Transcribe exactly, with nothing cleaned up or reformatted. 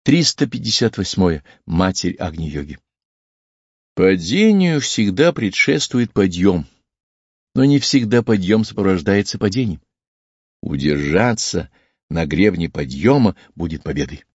триста пятьдесят восьмое. Матерь Агни-йоги. Падению всегда предшествует подъем, но не всегда подъем сопровождается падением. Удержаться на гребне подъема будет победой.